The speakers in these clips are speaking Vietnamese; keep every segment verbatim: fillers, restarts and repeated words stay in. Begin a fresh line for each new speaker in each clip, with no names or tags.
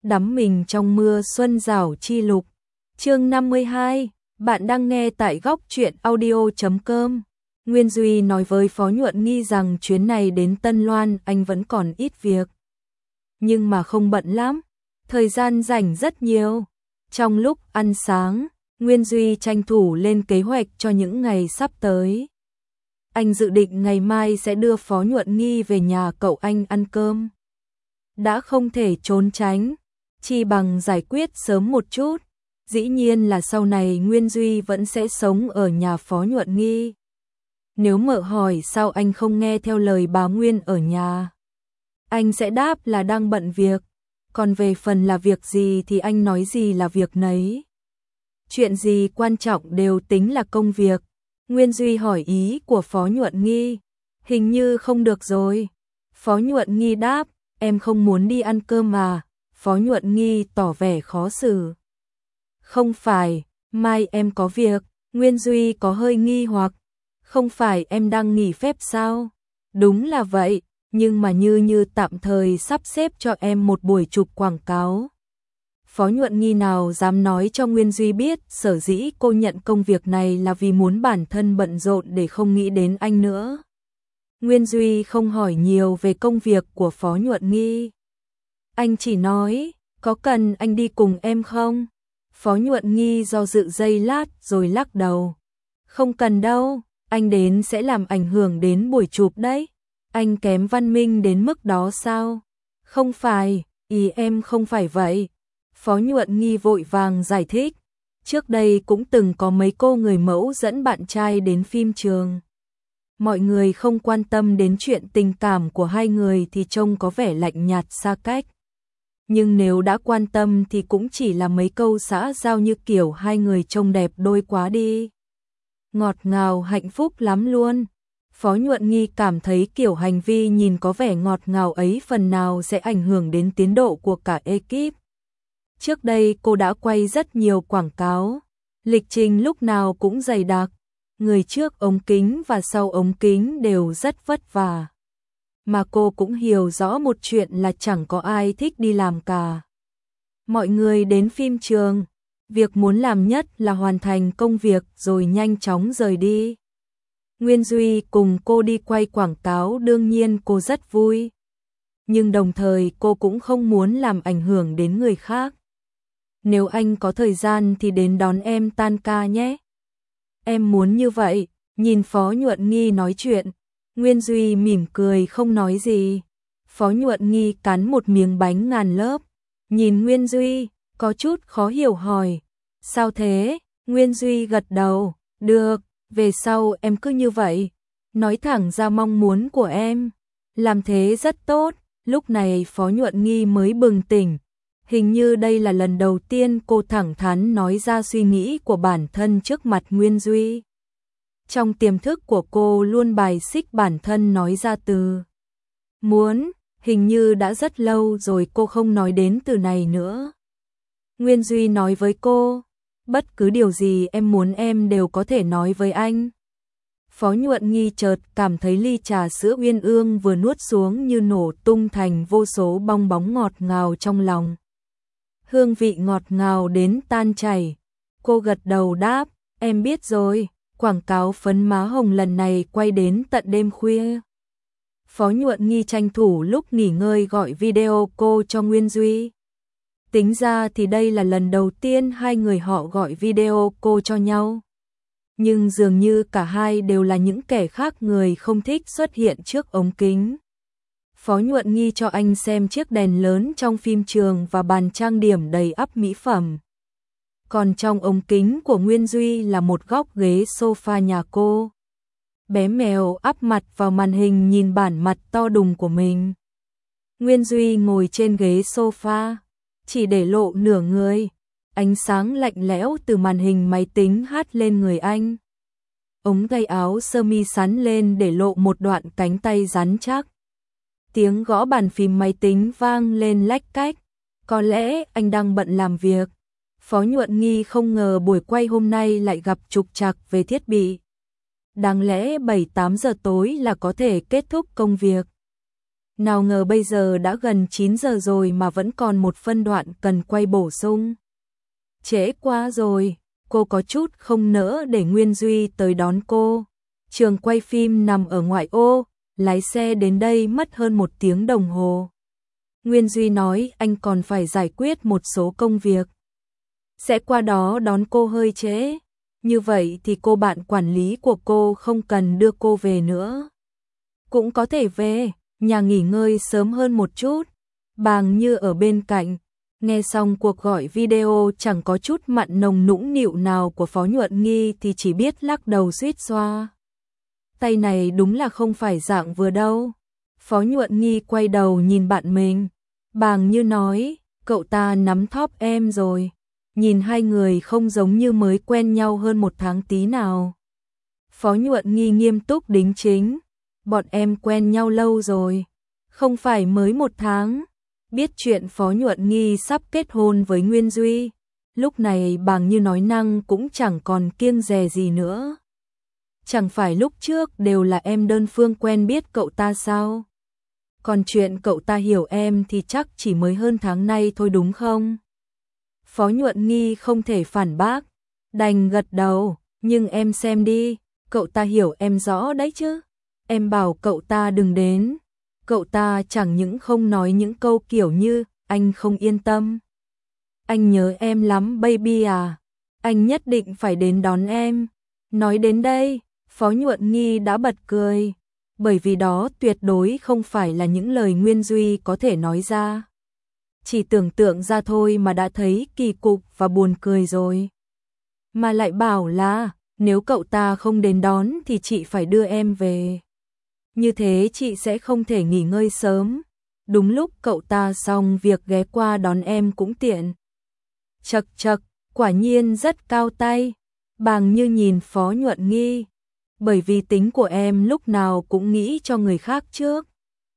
đắm mình trong mưa xuân rảo chi lục. Chương năm mươi hai, bạn đang nghe tại góc truyện audio chấm com. Nguyên Duy nói với Phó Nhuận Nghi rằng chuyến này đến Tân Loan anh vẫn còn ít việc. Nhưng mà không bận lắm, thời gian rảnh rất nhiều. Trong lúc ăn sáng, Nguyên Duy tranh thủ lên kế hoạch cho những ngày sắp tới. Anh dự định ngày mai sẽ đưa Phó Nhuận Nghi về nhà cậu anh ăn cơm. Đã không thể trốn tránh, chi bằng giải quyết sớm một chút. Dĩ nhiên là sau này Nguyên Duy vẫn sẽ sống ở nhà Phó Nhuận Nghi. Nếu mợ hỏi sao anh không nghe theo lời bà Nguyên ở nhà, anh sẽ đáp là đang bận việc. Còn về phần là việc gì thì anh nói gì là việc nấy. Chuyện gì quan trọng đều tính là công việc. Nguyên Duy hỏi ý của Phó Nhuận Nghi. Hình như không được rồi. Phó Nhuận Nghi đáp, em không muốn đi ăn cơm à? Phó Nhuận Nghi tỏ vẻ khó xử. Không phải, mai em có việc. Nguyên Duy có hơi nghi hoặc. Không phải em đang nghỉ phép sao? Đúng là vậy, nhưng mà như như tạm thời sắp xếp cho em một buổi chụp quảng cáo. Phó Nhuận Nghi nào dám nói cho Nguyên Duy biết sở dĩ cô nhận công việc này là vì muốn bản thân bận rộn để không nghĩ đến anh nữa. Nguyên Duy không hỏi nhiều về công việc của Phó Nhuận Nghi. Anh chỉ nói, có cần anh đi cùng em không? Phó Nhuận Nghi do dự giây lát rồi lắc đầu. Không cần đâu, anh đến sẽ làm ảnh hưởng đến buổi chụp đấy. Anh kém văn minh đến mức đó sao? Không phải, ý em không phải vậy. Phó Nhuận Nghi vội vàng giải thích. Trước đây cũng từng có mấy cô người mẫu dẫn bạn trai đến phim trường. Mọi người không quan tâm đến chuyện tình cảm của hai người thì trông có vẻ lạnh nhạt xa cách. Nhưng nếu đã quan tâm thì cũng chỉ là mấy câu xã giao như kiểu hai người trông đẹp đôi quá đi. Ngọt ngào hạnh phúc lắm luôn. Phó Nhuận Nghi cảm thấy kiểu hành vi nhìn có vẻ ngọt ngào ấy phần nào sẽ ảnh hưởng đến tiến độ của cả ekip. Trước đây cô đã quay rất nhiều quảng cáo, lịch trình lúc nào cũng dày đặc, người trước ống kính và sau ống kính đều rất vất vả. Mà cô cũng hiểu rõ một chuyện là chẳng có ai thích đi làm cả. Mọi người đến phim trường, việc muốn làm nhất là hoàn thành công việc rồi nhanh chóng rời đi. Nguyên Duy cùng cô đi quay quảng cáo đương nhiên cô rất vui. Nhưng đồng thời cô cũng không muốn làm ảnh hưởng đến người khác. Nếu anh có thời gian thì đến đón em tan ca nhé. Em muốn như vậy. Nhìn Phó Nhuận Nghi nói chuyện, Nguyên Duy mỉm cười không nói gì. Phó Nhuận Nghi cắn một miếng bánh ngàn lớp, nhìn Nguyên Duy, có chút khó hiểu hỏi. Sao thế? Nguyên Duy gật đầu, được, về sau em cứ như vậy. Nói thẳng ra mong muốn của em. Làm thế rất tốt. Lúc này Phó Nhuận Nghi mới bừng tỉnh. Hình như đây là lần đầu tiên cô thẳng thắn nói ra suy nghĩ của bản thân trước mặt Nguyên Duy. Trong tiềm thức của cô luôn bài xích bản thân nói ra từ muốn, hình như đã rất lâu rồi cô không nói đến từ này nữa. Nguyên Duy nói với cô, bất cứ điều gì em muốn em đều có thể nói với anh. Phó Nhuận Nghi chợt cảm thấy ly trà sữa uyên ương vừa nuốt xuống như nổ tung thành vô số bong bóng ngọt ngào trong lòng. Hương vị ngọt ngào đến tan chảy. Cô gật đầu đáp, em biết rồi, quảng cáo phấn má hồng lần này quay đến tận đêm khuya. Phó Nhuận Nghi tranh thủ lúc nghỉ ngơi gọi video cô cho Nguyên Duy. Tính ra thì đây là lần đầu tiên hai người họ gọi video cô cho nhau. Nhưng dường như cả hai đều là những kẻ khác người không thích xuất hiện trước ống kính. Phó Nhuận Nghi cho anh xem chiếc đèn lớn trong phim trường và bàn trang điểm đầy ắp mỹ phẩm. Còn trong ống kính của Nguyên Duy là một góc ghế sofa nhà cô. Bé mèo áp mặt vào màn hình nhìn bản mặt to đùng của mình. Nguyên Duy ngồi trên ghế sofa, chỉ để lộ nửa người. Ánh sáng lạnh lẽo từ màn hình máy tính hắt lên người anh. Ống tay áo sơ mi sắn lên để lộ một đoạn cánh tay rắn chắc. Tiếng gõ bàn phím máy tính vang lên lách cách. Có lẽ anh đang bận làm việc. Phó Nhuận Nghi không ngờ buổi quay hôm nay lại gặp trục trặc về thiết bị. Đáng lẽ bảy tám giờ tối là có thể kết thúc công việc. Nào ngờ bây giờ đã gần chín giờ rồi mà vẫn còn một phân đoạn cần quay bổ sung. Trễ quá rồi, cô có chút không nỡ để Nguyên Duy tới đón cô. Trường quay phim nằm ở ngoại ô, lái xe đến đây mất hơn một tiếng đồng hồ. Nguyên Duy nói anh còn phải giải quyết một số công việc. Sẽ qua đó đón cô hơi trễ. Như vậy thì cô bạn quản lý của cô không cần đưa cô về nữa. Cũng có thể về, nhà nghỉ ngơi sớm hơn một chút. Bàng Như ở bên cạnh, nghe xong cuộc gọi video chẳng có chút mặn nồng nũng nịu nào của Phó Nhuận Nghi thì chỉ biết lắc đầu suýt xoa. Tay này đúng là không phải dạng vừa đâu. Phó Nhuận Nghi quay đầu nhìn bạn mình. Bàng Như nói, cậu ta nắm thóp em rồi. Nhìn hai người không giống như mới quen nhau hơn một tháng tí nào. Phó Nhuận Nghi nghiêm túc đính chính. Bọn em quen nhau lâu rồi. Không phải mới một tháng. Biết chuyện Phó Nhuận Nghi sắp kết hôn với Nguyên Duy. Lúc này Bàng Như nói năng cũng chẳng còn kiêng dè gì nữa. Chẳng phải lúc trước đều là em đơn phương quen biết cậu ta sao? Còn chuyện cậu ta hiểu em thì chắc chỉ mới hơn tháng nay thôi đúng không? Phó Nhuận Nghi không thể phản bác, đành gật đầu, nhưng em xem đi, cậu ta hiểu em rõ đấy chứ. Em bảo cậu ta đừng đến, cậu ta chẳng những không nói những câu kiểu như, anh không yên tâm. Anh nhớ em lắm baby à, anh nhất định phải đến đón em. Nói đến đây, Phó Nhuận Nghi đã bật cười, bởi vì đó tuyệt đối không phải là những lời Nguyên Duy có thể nói ra. Chỉ tưởng tượng ra thôi mà đã thấy kỳ cục và buồn cười rồi. Mà lại bảo là, nếu cậu ta không đến đón thì chị phải đưa em về. Như thế chị sẽ không thể nghỉ ngơi sớm. Đúng lúc cậu ta xong việc ghé qua đón em cũng tiện. Chật chật, quả nhiên rất cao tay. Bàng Như nhìn Phó Nhuận Nghi. Bởi vì tính của em lúc nào cũng nghĩ cho người khác trước.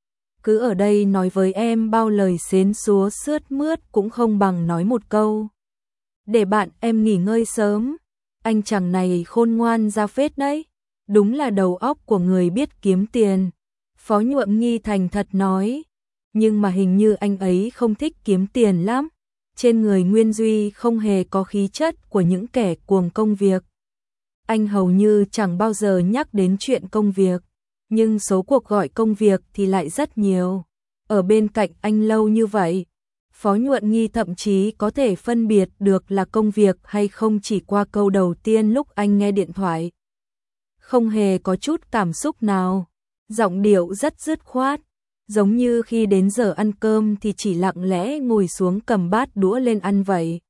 Cứ ở đây nói với em bao lời xến xúa sướt mướt cũng không bằng nói một câu. Để bạn em nghỉ ngơi sớm. Anh chàng này khôn ngoan ra phết đấy. Đúng là đầu óc của người biết kiếm tiền. Phó Nhuận Nghi thành thật nói. Nhưng mà hình như anh ấy không thích kiếm tiền lắm. Trên người Nguyên Duy không hề có khí chất của những kẻ cuồng công việc. Anh hầu như chẳng bao giờ nhắc đến chuyện công việc. Nhưng số cuộc gọi công việc thì lại rất nhiều. Ở bên cạnh anh lâu như vậy, Phó Nhuận Nghi thậm chí có thể phân biệt được là công việc hay không chỉ qua câu đầu tiên lúc anh nghe điện thoại. Không hề có chút cảm xúc nào, giọng điệu rất dứt khoát, giống như khi đến giờ ăn cơm thì chỉ lặng lẽ ngồi xuống cầm bát đũa lên ăn vậy.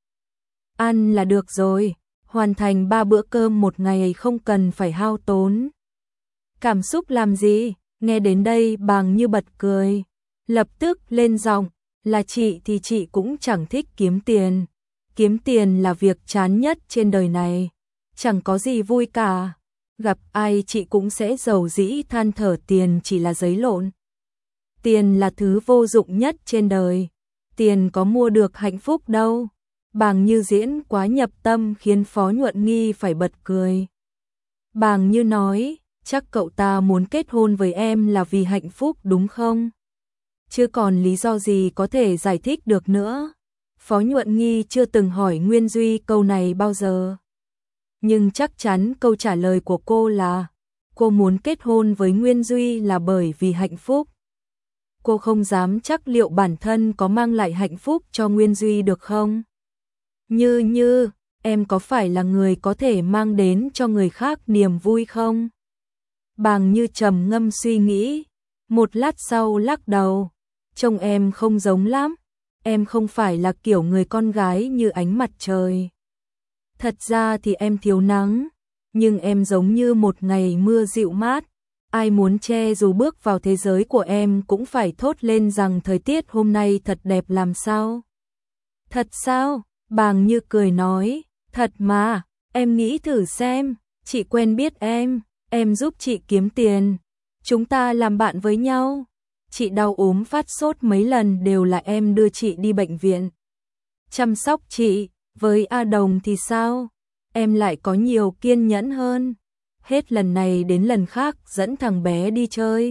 Ăn là được rồi, hoàn thành ba bữa cơm một ngày không cần phải hao tốn. Cảm xúc làm gì? Nghe đến đây Bàng Như bật cười, lập tức lên giọng, là chị thì chị cũng chẳng thích kiếm tiền. Kiếm tiền là việc chán nhất trên đời này, chẳng có gì vui cả. Gặp ai chị cũng sẽ dầu dĩ than thở tiền chỉ là giấy lộn. Tiền là thứ vô dụng nhất trên đời, tiền có mua được hạnh phúc đâu. Bàng Như diễn quá nhập tâm khiến Phó Nhuận Nghi phải bật cười. Bàng Như nói, chắc cậu ta muốn kết hôn với em là vì hạnh phúc đúng không? Chứ còn lý do gì có thể giải thích được nữa. Phó Nhuận Nghi chưa từng hỏi Nguyên Duy câu này bao giờ. Nhưng chắc chắn câu trả lời của cô là cô muốn kết hôn với Nguyên Duy là bởi vì hạnh phúc. Cô không dám chắc liệu bản thân có mang lại hạnh phúc cho Nguyên Duy được không? Như như, em có phải là người có thể mang đến cho người khác niềm vui không? Bàng Như trầm ngâm suy nghĩ, một lát sau lắc đầu, trông em không giống lắm, em không phải là kiểu người con gái như ánh mặt trời. Thật ra thì em thiếu nắng, nhưng em giống như một ngày mưa dịu mát, ai muốn che dù bước vào thế giới của em cũng phải thốt lên rằng thời tiết hôm nay thật đẹp làm sao. Thật sao? Bàng Như cười nói, thật mà, em nghĩ thử xem, chị quen biết em. Em giúp chị kiếm tiền, chúng ta làm bạn với nhau. Chị đau ốm phát sốt mấy lần đều là em đưa chị đi bệnh viện. Chăm sóc chị, với A Đồng thì sao? Em lại có nhiều kiên nhẫn hơn. Hết lần này đến lần khác dẫn thằng bé đi chơi.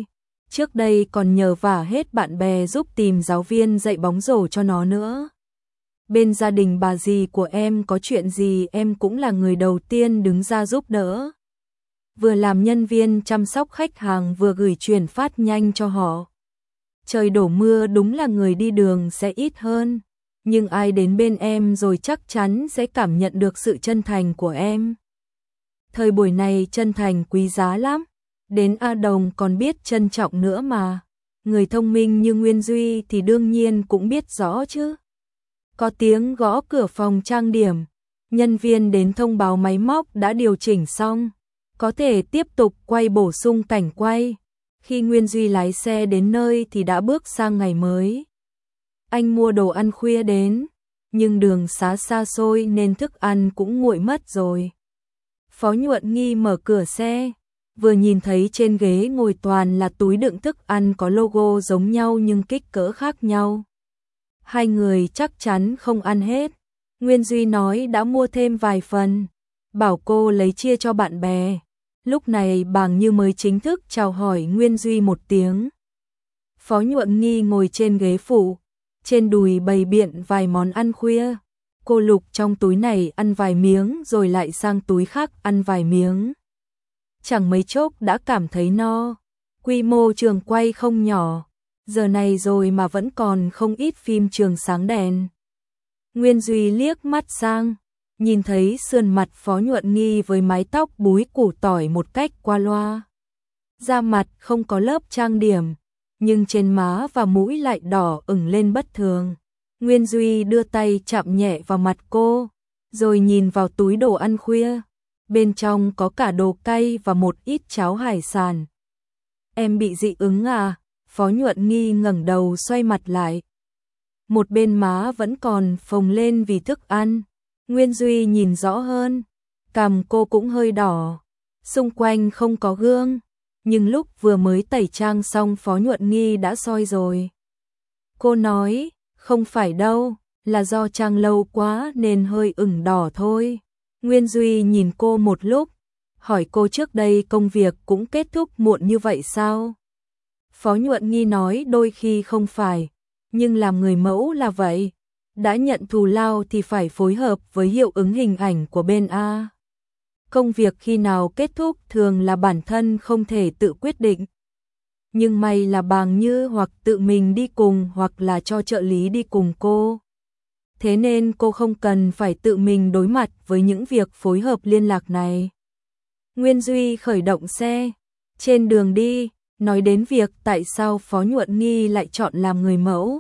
Trước đây còn nhờ vả hết bạn bè giúp tìm giáo viên dạy bóng rổ cho nó nữa. Bên gia đình bà dì của em có chuyện gì em cũng là người đầu tiên đứng ra giúp đỡ. Vừa làm nhân viên chăm sóc khách hàng vừa gửi chuyển phát nhanh cho họ. Trời đổ mưa đúng là người đi đường sẽ ít hơn, nhưng ai đến bên em rồi chắc chắn sẽ cảm nhận được sự chân thành của em. Thời buổi này chân thành quý giá lắm, đến A Đồng còn biết trân trọng nữa mà. Người thông minh như Nguyên Duy thì đương nhiên cũng biết rõ chứ. Có tiếng gõ cửa phòng trang điểm, nhân viên đến thông báo máy móc đã điều chỉnh xong, có thể tiếp tục quay bổ sung cảnh quay. Khi Nguyên Duy lái xe đến nơi thì đã bước sang ngày mới. Anh mua đồ ăn khuya đến, nhưng đường xá xa xôi nên thức ăn cũng nguội mất rồi. Phó Nhuận Nghi mở cửa xe, vừa nhìn thấy trên ghế ngồi toàn là túi đựng thức ăn có logo giống nhau nhưng kích cỡ khác nhau. Hai người chắc chắn không ăn hết. Nguyên Duy nói đã mua thêm vài phần, bảo cô lấy chia cho bạn bè. Lúc này Bàng Như mới chính thức chào hỏi Nguyên Duy một tiếng. Phó Nhuận Nghi ngồi trên ghế phụ, trên đùi bày biện vài món ăn khuya. Cô lục trong túi này ăn vài miếng rồi lại sang túi khác ăn vài miếng. Chẳng mấy chốc đã cảm thấy no. Quy mô trường quay không nhỏ, giờ này rồi mà vẫn còn không ít phim trường sáng đèn. Nguyên Duy liếc mắt sang, nhìn thấy sườn mặt Phó Nhuận Nghi với mái tóc búi củ tỏi một cách qua loa. Da mặt không có lớp trang điểm, nhưng trên má và mũi lại đỏ ửng lên bất thường. Nguyên Duy đưa tay chạm nhẹ vào mặt cô, rồi nhìn vào túi đồ ăn khuya. Bên trong có cả đồ cay và một ít cháo hải sản. Em bị dị ứng à? Phó Nhuận Nghi ngẩng đầu xoay mặt lại. Một bên má vẫn còn phồng lên vì thức ăn. Nguyên Duy nhìn rõ hơn, cằm cô cũng hơi đỏ. Xung quanh không có gương, nhưng lúc vừa mới tẩy trang xong Phó Nhuận Nghi đã soi rồi. Cô nói, không phải đâu, là do trang lâu quá nên hơi ửng đỏ thôi. Nguyên Duy nhìn cô một lúc, hỏi cô trước đây công việc cũng kết thúc muộn như vậy sao? Phó Nhuận Nghi nói đôi khi không phải, nhưng làm người mẫu là vậy. Đã nhận thù lao thì phải phối hợp với hiệu ứng hình ảnh của bên A. Công việc khi nào kết thúc thường là bản thân không thể tự quyết định. Nhưng may là Bàng Như hoặc tự mình đi cùng hoặc là cho trợ lý đi cùng cô. Thế nên cô không cần phải tự mình đối mặt với những việc phối hợp liên lạc này. Nguyên Duy khởi động xe. Trên đường đi, nói đến việc tại sao Phó Nhuận Nghi lại chọn làm người mẫu.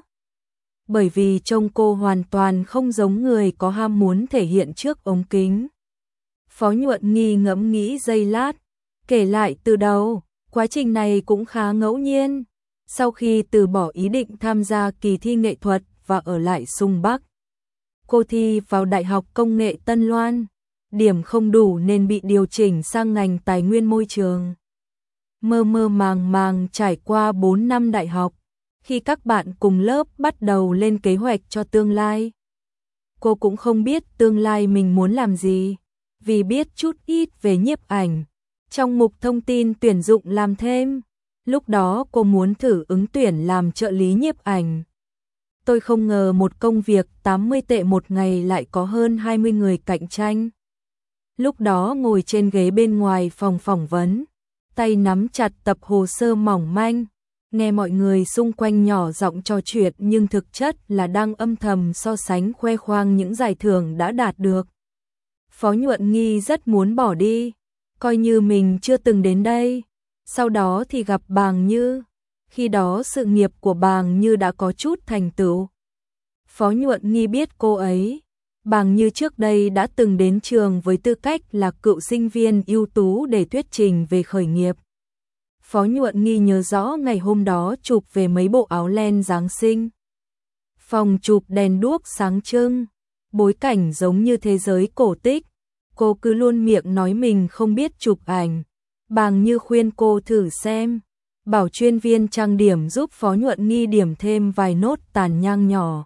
Bởi vì trông cô hoàn toàn không giống người có ham muốn thể hiện trước ống kính. Phó Nhuận Nghi ngẫm nghĩ giây lát, kể lại từ đầu, quá trình này cũng khá ngẫu nhiên. Sau khi từ bỏ ý định tham gia kỳ thi nghệ thuật và ở lại Sung Bắc, cô thi vào Đại học Công nghệ Tân Loan, điểm không đủ nên bị điều chỉnh sang ngành tài nguyên môi trường. Mơ mơ màng màng trải qua bốn năm đại học, khi các bạn cùng lớp bắt đầu lên kế hoạch cho tương lai. Cô cũng không biết tương lai mình muốn làm gì, vì biết chút ít về nhiếp ảnh. Trong mục thông tin tuyển dụng làm thêm, lúc đó cô muốn thử ứng tuyển làm trợ lý nhiếp ảnh. Tôi không ngờ một công việc tám mươi tệ một ngày lại có hơn hai mươi người cạnh tranh. Lúc đó ngồi trên ghế bên ngoài phòng phỏng vấn, tay nắm chặt tập hồ sơ mỏng manh, nghe mọi người xung quanh nhỏ giọng trò chuyện nhưng thực chất là đang âm thầm so sánh khoe khoang những giải thưởng đã đạt được. Phó Nhuận Nghi rất muốn bỏ đi, coi như mình chưa từng đến đây. Sau đó thì gặp Bàng Như, khi đó sự nghiệp của Bàng Như đã có chút thành tựu. Phó Nhuận Nghi biết cô ấy, Bàng Như trước đây đã từng đến trường với tư cách là cựu sinh viên ưu tú để thuyết trình về khởi nghiệp. Phó Nhuận Nghi nhớ rõ ngày hôm đó chụp về mấy bộ áo len Giáng sinh. Phòng chụp đèn đuốc sáng trưng, bối cảnh giống như thế giới cổ tích. Cô cứ luôn miệng nói mình không biết chụp ảnh. Bàng Như khuyên cô thử xem, bảo chuyên viên trang điểm giúp Phó Nhuận Nghi điểm thêm vài nốt tàn nhang nhỏ.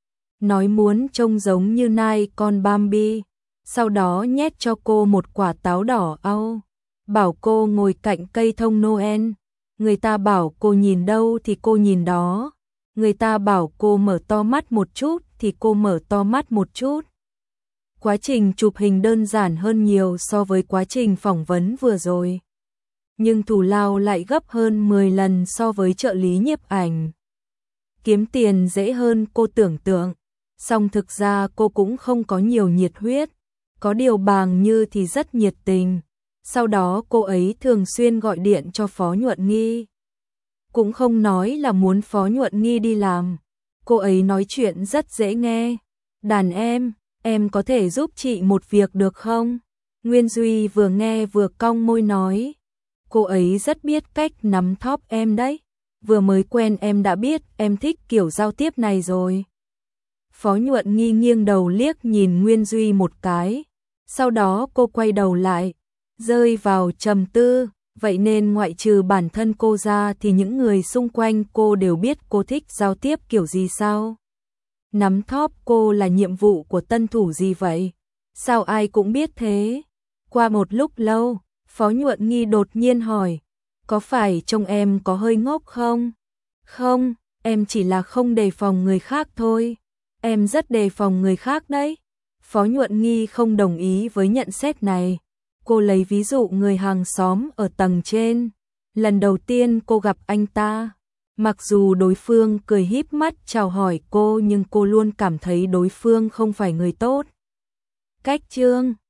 Nói muốn trông giống như nai con Bambi, sau đó nhét cho cô một quả táo đỏ au, bảo cô ngồi cạnh cây thông Noel, Người ta bảo cô nhìn đâu thì cô nhìn đó. Người ta bảo cô mở to mắt một chút thì cô mở to mắt một chút. Quá trình chụp hình đơn giản hơn nhiều so với quá trình phỏng vấn vừa rồi. Nhưng thù lao lại gấp hơn mười lần so với trợ lý nhiếp ảnh. Kiếm tiền dễ hơn cô tưởng tượng. Song thực ra cô cũng không có nhiều nhiệt huyết. Có điều Bàng Như thì rất nhiệt tình. Sau đó cô ấy thường xuyên gọi điện cho Phó Nhuận Nghi. Cũng không nói là muốn Phó Nhuận Nghi đi làm. Cô ấy nói chuyện rất dễ nghe. Đàn em, em có thể giúp chị một việc được không? Nguyên Duy vừa nghe vừa cong môi nói. Cô ấy rất biết cách nắm thóp em đấy. Vừa mới quen em đã biết em thích kiểu giao tiếp này rồi. Phó Nhuận Nghi nghiêng đầu liếc nhìn Nguyên Duy một cái. Sau đó cô quay đầu lại, rơi vào trầm tư. Vậy nên ngoại trừ bản thân cô ra thì những người xung quanh cô đều biết cô thích giao tiếp kiểu gì sao? Nắm thóp cô là nhiệm vụ của tân thủ gì vậy? Sao ai cũng biết thế? Qua một lúc lâu, Phó Nhuận Nghi đột nhiên hỏi, có phải trông em có hơi ngốc không? Không, em chỉ là không đề phòng người khác thôi. Em rất đề phòng người khác đấy. Phó Nhuận Nghi không đồng ý với nhận xét này. Cô lấy ví dụ người hàng xóm ở tầng trên. Lần đầu tiên cô gặp anh ta, mặc dù đối phương cười híp mắt chào hỏi cô nhưng cô luôn cảm thấy đối phương không phải người tốt. Cách chương